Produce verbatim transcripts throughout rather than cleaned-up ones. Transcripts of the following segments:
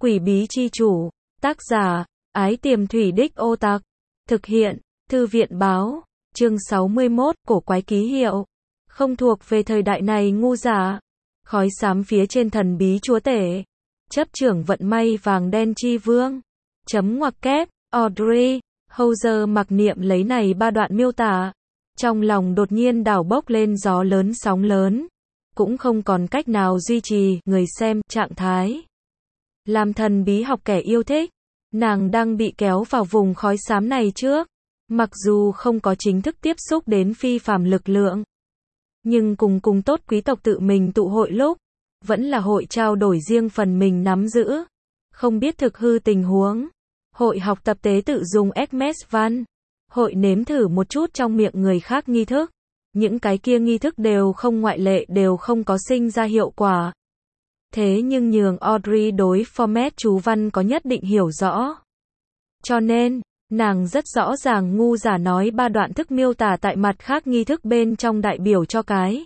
Quỷ bí chi chủ, tác giả, Ái Tiềm Thủy Đích Ô Tặc, thực hiện, Thư viện báo, chương sáu mươi mốt, cổ quái ký hiệu, không thuộc về thời đại này ngu giả, khói xám phía trên thần bí chúa tể, chấp trưởng vận may vàng đen chi vương, chấm ngoặc kép, Audrey, Hauser mặc niệm lấy này ba đoạn miêu tả, trong lòng đột nhiên đảo bốc lên gió lớn sóng lớn, cũng không còn cách nào duy trì, người xem, trạng thái. Làm thần bí học kẻ yêu thích, nàng đang bị kéo vào vùng khói xám này trước, mặc dù không có chính thức tiếp xúc đến phi phàm lực lượng, nhưng cùng cùng tốt quý tộc tự mình tụ hội lúc, vẫn là hội trao đổi riêng phần mình nắm giữ, không biết thực hư tình huống, hội học tập tế tự dùng Hermes văn, hội nếm thử một chút trong miệng người khác nghi thức, những cái kia nghi thức đều không ngoại lệ đều không có sinh ra hiệu quả. Thế nhưng nhường Audrey đối format chú văn có nhất định hiểu rõ. Cho nên, nàng rất rõ ràng ngu giả nói ba đoạn thức miêu tả tại mặt khác nghi thức bên trong đại biểu cho cái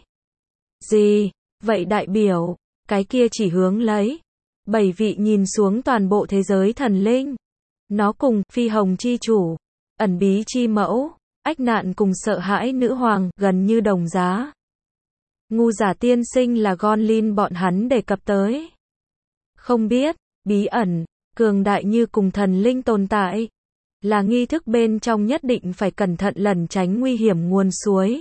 gì, vậy đại biểu, cái kia chỉ hướng lấy, bảy vị nhìn xuống toàn bộ thế giới thần linh. Nó cùng, phi hồng chi chủ, ẩn bí chi mẫu, ách nạn cùng sợ hãi nữ hoàng, gần như đồng giá. Ngu giả tiên sinh là Gonlin bọn hắn đề cập tới. Không biết, bí ẩn, cường đại như cùng thần linh tồn tại, là nghi thức bên trong nhất định phải cẩn thận lẩn tránh nguy hiểm nguồn suối.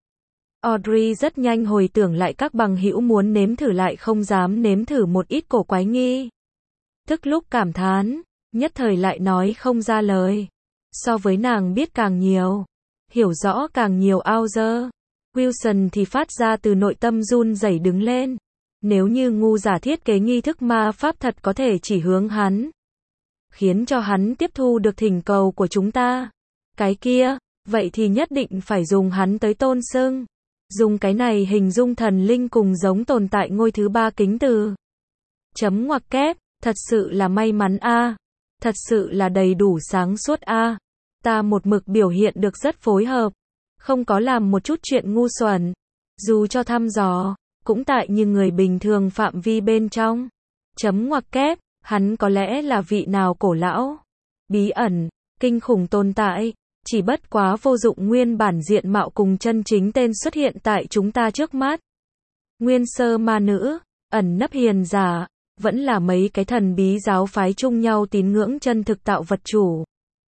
Audrey rất nhanh hồi tưởng lại các bằng hữu muốn nếm thử lại không dám nếm thử một ít cổ quái nghi. Tức lúc cảm thán, nhất thời lại nói không ra lời. So với nàng biết càng nhiều, hiểu rõ càng nhiều Hauser, Wilson thì phát ra từ nội tâm run rẩy đứng lên. Nếu như ngu giả thiết kế nghi thức ma pháp thật có thể chỉ hướng hắn, khiến cho hắn tiếp thu được thỉnh cầu của chúng ta, cái kia, vậy thì nhất định phải dùng hắn tới tôn xưng. Dùng cái này hình dung thần linh cùng giống tồn tại ngôi thứ ba kính từ. Chấm ngoặc kép, thật sự là may mắn a, à. Thật sự là đầy đủ sáng suốt a. À. Ta một mực biểu hiện được rất phối hợp, không có làm một chút chuyện ngu xuẩn, dù cho thăm dò, cũng tại như người bình thường phạm vi bên trong. Chấm ngoặc kép, hắn có lẽ là vị nào cổ lão, bí ẩn, kinh khủng tồn tại, chỉ bất quá vô dụng nguyên bản diện mạo cùng chân chính tên xuất hiện tại chúng ta trước mắt. Nguyên sơ ma nữ, ẩn nấp hiền giả, vẫn là mấy cái thần bí giáo phái chung nhau tín ngưỡng chân thực tạo vật chủ.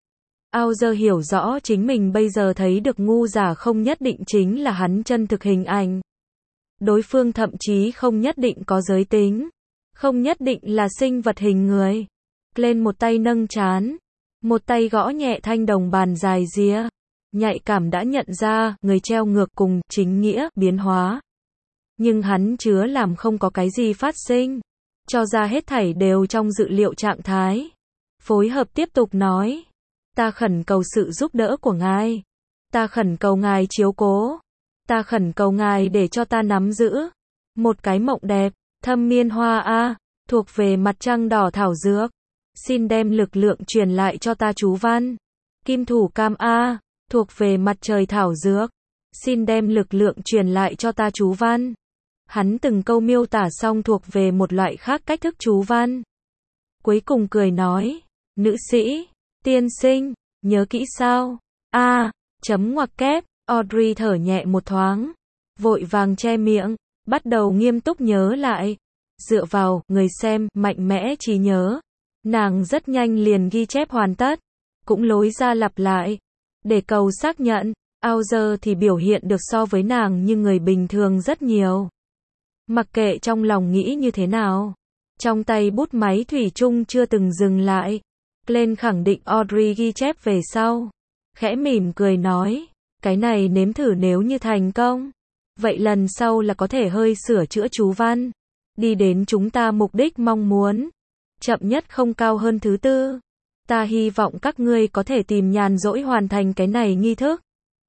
Hauser hiểu rõ chính mình bây giờ thấy được ngu giả không nhất định chính là hắn chân thực hình ảnh. Đối phương thậm chí không nhất định có giới tính, không nhất định là sinh vật hình người. Lên một tay nâng trán, một tay gõ nhẹ thanh đồng bàn dài rìa, nhạy cảm đã nhận ra người treo ngược cùng chính nghĩa biến hóa. Nhưng hắn chứa làm không có cái gì phát sinh, cho ra hết thảy đều trong dự liệu trạng thái. Phối hợp tiếp tục nói, ta khẩn cầu sự giúp đỡ của ngài, ta khẩn cầu ngài chiếu cố, ta khẩn cầu ngài để cho ta nắm giữ một cái mộng đẹp, thâm miên hoa a, thuộc về mặt trăng đỏ thảo dược. Xin đem lực lượng truyền lại cho ta chú văn. Kim thủ cam a, thuộc về mặt trời thảo dược. Xin đem lực lượng truyền lại cho ta chú văn. Hắn từng câu miêu tả xong thuộc về một loại khác cách thức chú văn. Cuối cùng cười nói, nữ sĩ, tiên sinh, nhớ kỹ sao? A, chấm ngoặc kép, Audrey thở nhẹ một thoáng, vội vàng che miệng, bắt đầu nghiêm túc nhớ lại. Dựa vào, người xem, mạnh mẽ trí nhớ. Nàng rất nhanh liền ghi chép hoàn tất, cũng lối ra lặp lại, để cầu xác nhận. Hauser thì biểu hiện được so với nàng như người bình thường rất nhiều. Mặc kệ trong lòng nghĩ như thế nào, trong tay bút máy thủy chung chưa từng dừng lại. Glenn khẳng định Audrey ghi chép về sau, khẽ mỉm cười nói, cái này nếm thử nếu như thành công, vậy lần sau là có thể hơi sửa chữa chú văn, đi đến chúng ta mục đích mong muốn. Chậm nhất không cao hơn thứ tư. Ta hy vọng các ngươi có thể tìm nhàn rỗi hoàn thành cái này nghi thức.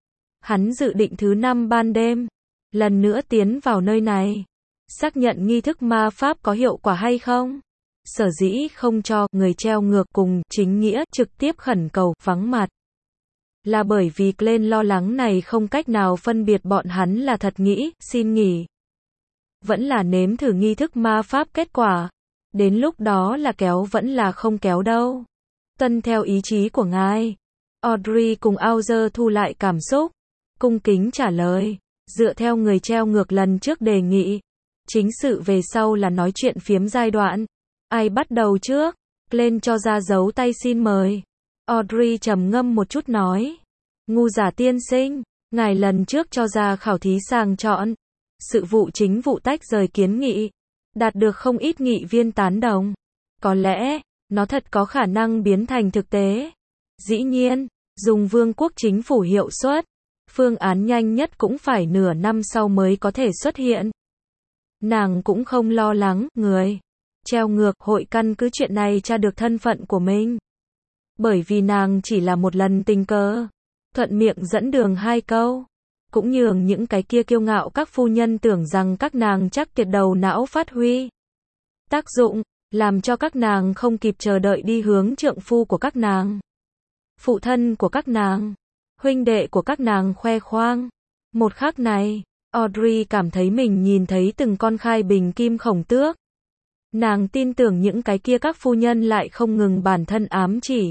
Hắn dự định thứ năm ban đêm, lần nữa tiến vào nơi này, xác nhận nghi thức ma pháp có hiệu quả hay không. Sở dĩ không cho người treo ngược cùng chính nghĩa trực tiếp khẩn cầu vắng mặt, là bởi vì Glenn lo lắng này không cách nào phân biệt bọn hắn là thật nghĩ, xin nghỉ, vẫn là nếm thử nghi thức ma pháp kết quả. Đến lúc đó là kéo vẫn là không kéo đâu. Tuân theo ý chí của ngài. Audrey cùng Auger thu lại cảm xúc, cung kính trả lời, dựa theo người treo ngược lần trước đề nghị. Chính sự về sau là nói chuyện phiếm giai đoạn. Ai bắt đầu trước? Glenn cho ra dấu tay xin mời. Audrey trầm ngâm một chút nói. Ngu giả tiên sinh, ngài lần trước cho ra khảo thí sàng chọn. Sự vụ chính vụ tách rời kiến nghị. Đạt được không ít nghị viên tán đồng. Có lẽ, nó thật có khả năng biến thành thực tế. Dĩ nhiên, dùng vương quốc chính phủ hiệu suất. Phương án nhanh nhất cũng phải nửa năm sau mới có thể xuất hiện. Nàng cũng không lo lắng, người treo ngược hội căn cứ chuyện này tra được thân phận của mình. Bởi vì nàng chỉ là một lần tình cờ, thuận miệng dẫn đường hai câu, cũng nhường những cái kia kiêu ngạo các phu nhân tưởng rằng các nàng chắc kiệt đầu não phát huy tác dụng, làm cho các nàng không kịp chờ đợi đi hướng trượng phu của các nàng, phụ thân của các nàng, huynh đệ của các nàng khoe khoang. Một khắc này, Audrey cảm thấy mình nhìn thấy từng con khai bình kim khổng tước. Nàng tin tưởng những cái kia các phu nhân lại không ngừng bản thân ám chỉ.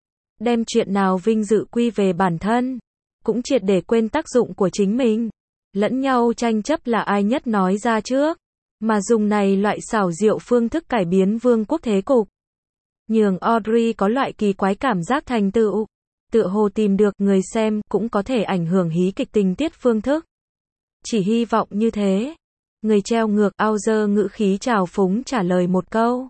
Đem chuyện nào vinh dự quy về bản thân, cũng triệt để quên tác dụng của chính mình. Lẫn nhau tranh chấp là ai nhất nói ra trước, mà dùng này loại xảo diệu phương thức cải biến vương quốc thế cục. Nhường Audrey có loại kỳ quái cảm giác thành tựu, tựa hồ tìm được người xem cũng có thể ảnh hưởng hí kịch tình tiết phương thức. Chỉ hy vọng như thế. Người treo ngược Auger ngữ khí trào phúng trả lời một câu.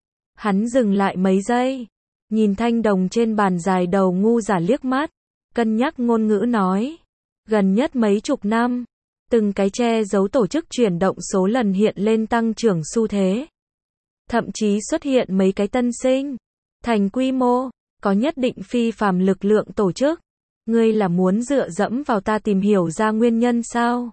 Hắn dừng lại mấy giây, nhìn thanh đồng trên bàn dài đầu ngu giả liếc mắt, cân nhắc ngôn ngữ nói. Gần nhất mấy chục năm, từng cái che giấu tổ chức chuyển động số lần hiện lên tăng trưởng xu thế. Thậm chí xuất hiện mấy cái tân sinh, thành quy mô, có nhất định phi phàm lực lượng tổ chức. Ngươi là muốn dựa dẫm vào ta tìm hiểu ra nguyên nhân sao?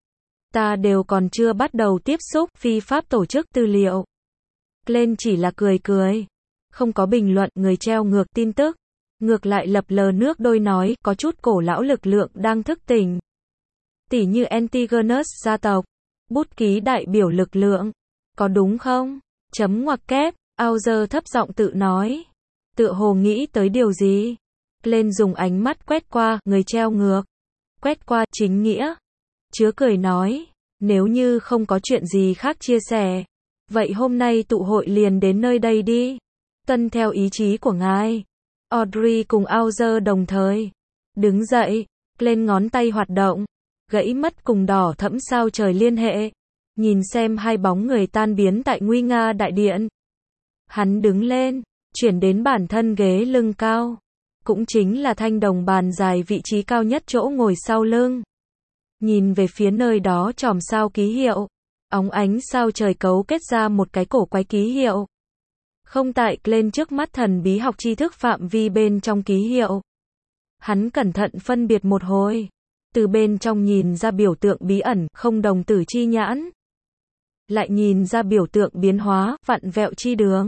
Ta đều còn chưa bắt đầu tiếp xúc phi pháp tổ chức tư liệu. Glenn chỉ là cười cười, không có bình luận người treo ngược tin tức, ngược lại lập lờ nước đôi nói có chút cổ lão lực lượng đang thức tỉnh. Tỉ như Antigonus gia tộc, bút ký đại biểu lực lượng, có đúng không? Chấm ngoặc kép, Auger thấp giọng tự nói, tựa hồ nghĩ tới điều gì? Glenn dùng ánh mắt quét qua người treo ngược, quét qua chính nghĩa. Chứa cười nói, nếu như không có chuyện gì khác chia sẻ, vậy hôm nay tụ hội liền đến nơi đây đi. Tuân theo ý chí của ngài. Audrey cùng Auger đồng thời đứng dậy, lên ngón tay hoạt động, gãy mất cùng đỏ thẫm sao trời liên hệ, nhìn xem hai bóng người tan biến tại nguy nga đại điện. Hắn đứng lên, chuyển đến bản thân ghế lưng cao, cũng chính là thanh đồng bàn dài vị trí cao nhất chỗ ngồi sau lưng. Nhìn về phía nơi đó chòm sao ký hiệu, óng ánh sao trời cấu kết ra một cái cổ quái ký hiệu. Không tại lên trước mắt thần bí học tri thức phạm vi bên trong ký hiệu. Hắn cẩn thận phân biệt một hồi, từ bên trong nhìn ra biểu tượng bí ẩn, không đồng tử chi nhãn. Lại nhìn ra biểu tượng biến hóa, vặn vẹo chi đường.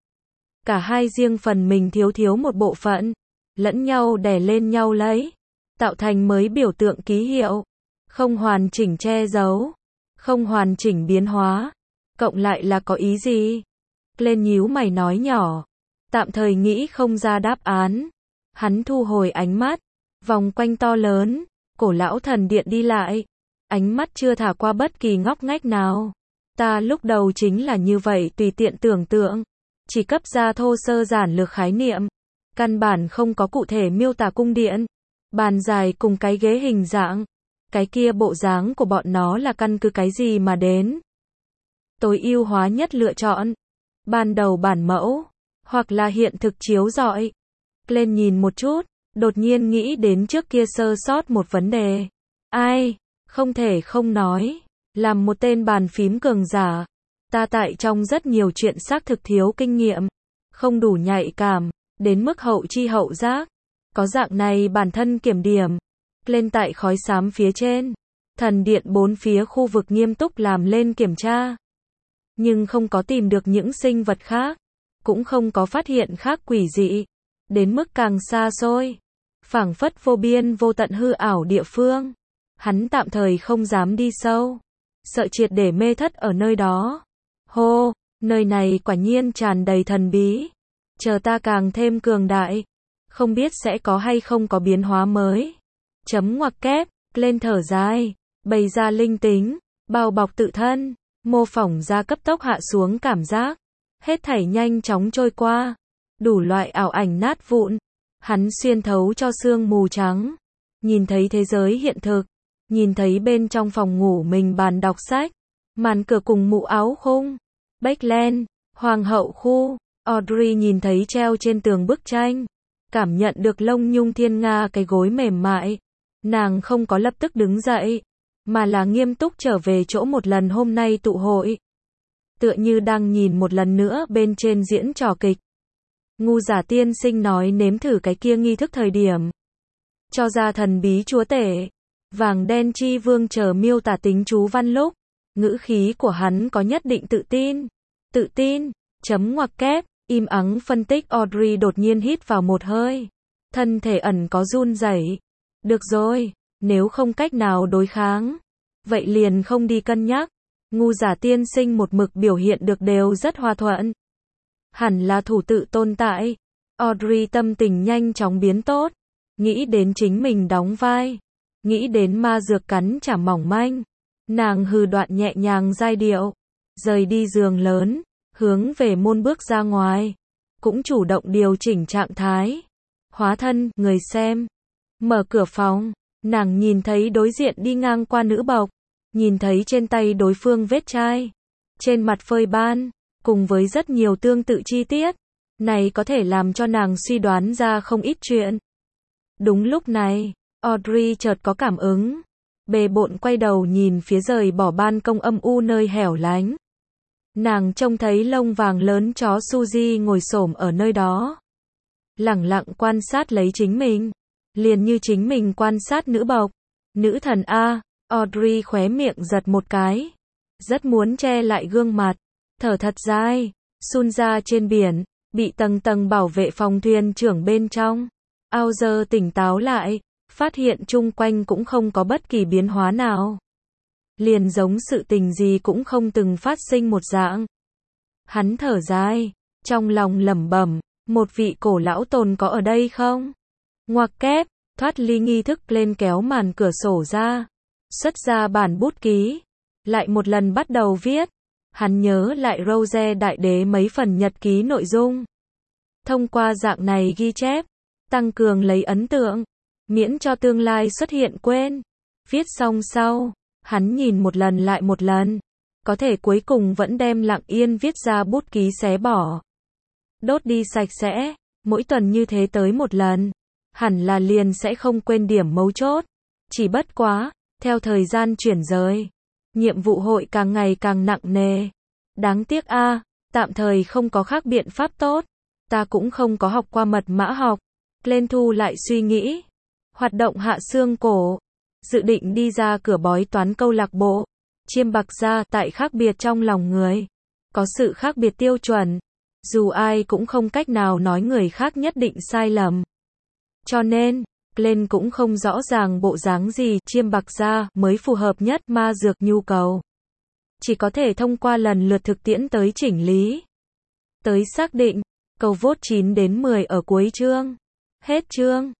Cả hai riêng phần mình thiếu thiếu một bộ phận, lẫn nhau đè lên nhau lấy, tạo thành mới biểu tượng ký hiệu. Không hoàn chỉnh che giấu, không hoàn chỉnh biến hóa, cộng lại là có ý gì? Lên nhíu mày nói nhỏ, tạm thời nghĩ không ra đáp án. Hắn thu hồi ánh mắt, vòng quanh to lớn, cổ lão thần điện đi lại, ánh mắt chưa thả qua bất kỳ ngóc ngách nào. Ta lúc đầu chính là như vậy tùy tiện tưởng tượng, chỉ cấp ra thô sơ giản lược khái niệm, căn bản không có cụ thể miêu tả cung điện, bàn dài cùng cái ghế hình dạng. Cái kia bộ dáng của bọn nó là căn cứ cái gì mà đến? Tối ưu hóa nhất lựa chọn. Ban đầu bản mẫu, hoặc là hiện thực chiếu rọi. Lên nhìn một chút, đột nhiên nghĩ đến trước kia sơ sót một vấn đề. Ai? Không thể không nói. Làm một tên bàn phím cường giả. Ta tại trong rất nhiều chuyện xác thực thiếu kinh nghiệm. Không đủ nhạy cảm, đến mức hậu chi hậu giác. Có dạng này bản thân kiểm điểm. Lên tại khói xám phía trên, thần điện bốn phía khu vực nghiêm túc làm lên kiểm tra. Nhưng không có tìm được những sinh vật khác, cũng không có phát hiện khác quỷ dị, đến mức càng xa xôi, phảng phất vô biên vô tận hư ảo địa phương. Hắn tạm thời không dám đi sâu, sợ triệt để mê thất ở nơi đó. Hô, Nơi này quả nhiên tràn đầy thần bí. Chờ ta càng thêm cường đại, không biết sẽ có hay không có biến hóa mới. Chấm ngoặc kép, lên thở dài, bày ra linh tính, bao bọc tự thân, mô phỏng ra cấp tốc hạ xuống cảm giác. Hết thảy nhanh chóng trôi qua, đủ loại ảo ảnh nát vụn. Hắn xuyên thấu cho sương mù trắng, nhìn thấy thế giới hiện thực, nhìn thấy bên trong phòng ngủ mình bàn đọc sách, màn cửa cùng mũ áo khung, Backland, hoàng hậu khu. Audrey nhìn thấy treo trên tường bức tranh, cảm nhận được lông nhung thiên nga cái gối mềm mại. Nàng không có lập tức đứng dậy, mà là nghiêm túc trở về chỗ một lần hôm nay tụ hội. Tựa như đang nhìn một lần nữa bên trên diễn trò kịch. Ngu Giả tiên sinh nói nếm thử cái kia nghi thức thời điểm. Cho ra thần bí chúa tể. Vàng đen chi vương chờ miêu tả tính chú văn lúc. Ngữ khí của hắn có nhất định tự tin. Tự tin, chấm ngoặc kép, im ắng phân tích. Audrey đột nhiên hít vào một hơi. Thân thể ẩn có run rẩy. Được rồi, nếu không cách nào đối kháng, vậy liền không đi cân nhắc. Ngu Giả tiên sinh một mực biểu hiện được đều rất hòa thuận. Hẳn là thủ tự tồn tại. Audrey tâm tình nhanh chóng biến tốt. Nghĩ đến chính mình đóng vai. Nghĩ đến ma dược cắn chả mỏng manh. Nàng hừ đoạn nhẹ nhàng giai điệu. Rời đi giường lớn, hướng về môn bước ra ngoài. Cũng chủ động điều chỉnh trạng thái. Hóa thân, người xem. Mở cửa phòng, nàng nhìn thấy đối diện đi ngang qua nữ bộc. Nhìn thấy trên tay đối phương vết chai. Trên mặt phơi ban. Cùng với rất nhiều tương tự chi tiết. Này có thể làm cho nàng suy đoán ra không ít chuyện. Đúng lúc này, Audrey chợt có cảm ứng. Bề bộn quay đầu nhìn phía rời bỏ ban công âm u nơi hẻo lánh. Nàng trông thấy lông vàng lớn chó Suzy ngồi xổm ở nơi đó. Lẳng lặng quan sát lấy chính mình. Liền như chính mình quan sát nữ bộc. Nữ thần A, Audrey khóe miệng giật một cái. Rất muốn che lại gương mặt. Thở thật dài, sun ra trên biển, bị tầng tầng bảo vệ phòng thuyền trưởng bên trong. Ao giờ tỉnh táo lại, phát hiện chung quanh cũng không có bất kỳ biến hóa nào. Liền giống sự tình gì cũng không từng phát sinh một dạng. Hắn thở dài, trong lòng lẩm bẩm, một vị cổ lão tồn có ở đây không? Ngoặc kép, thoát ly nghi thức lên kéo màn cửa sổ ra, xuất ra bản bút ký, lại một lần bắt đầu viết. Hắn nhớ lại Rose đại đế mấy phần nhật ký nội dung. Thông qua dạng này ghi chép, tăng cường lấy ấn tượng, miễn cho tương lai xuất hiện quên. Viết xong sau, hắn nhìn một lần lại một lần, có thể cuối cùng vẫn đem lặng yên viết ra bút ký xé bỏ. Đốt đi sạch sẽ, mỗi tuần như thế tới một lần, hẳn là liền sẽ không quên điểm mấu chốt. Chỉ bất quá, theo thời gian chuyển rời, nhiệm vụ hội càng ngày càng nặng nề. Đáng tiếc a, à, tạm thời không có khác biện pháp tốt. Ta cũng không có học qua mật mã học. Lên thu lại suy nghĩ. Hoạt động hạ xương cổ. Dự định đi ra cửa bói toán câu lạc bộ. Chiêm bạc ra tại khác biệt trong lòng người. Có sự khác biệt tiêu chuẩn. Dù ai cũng không cách nào nói người khác nhất định sai lầm. Cho nên, lên cũng không rõ ràng bộ dáng gì chiêm bạc ra mới phù hợp nhất ma dược nhu cầu. Chỉ có thể thông qua lần lượt thực tiễn tới chỉnh lý. Tới xác định, cầu vote chín đến mười ở cuối chương. Hết chương.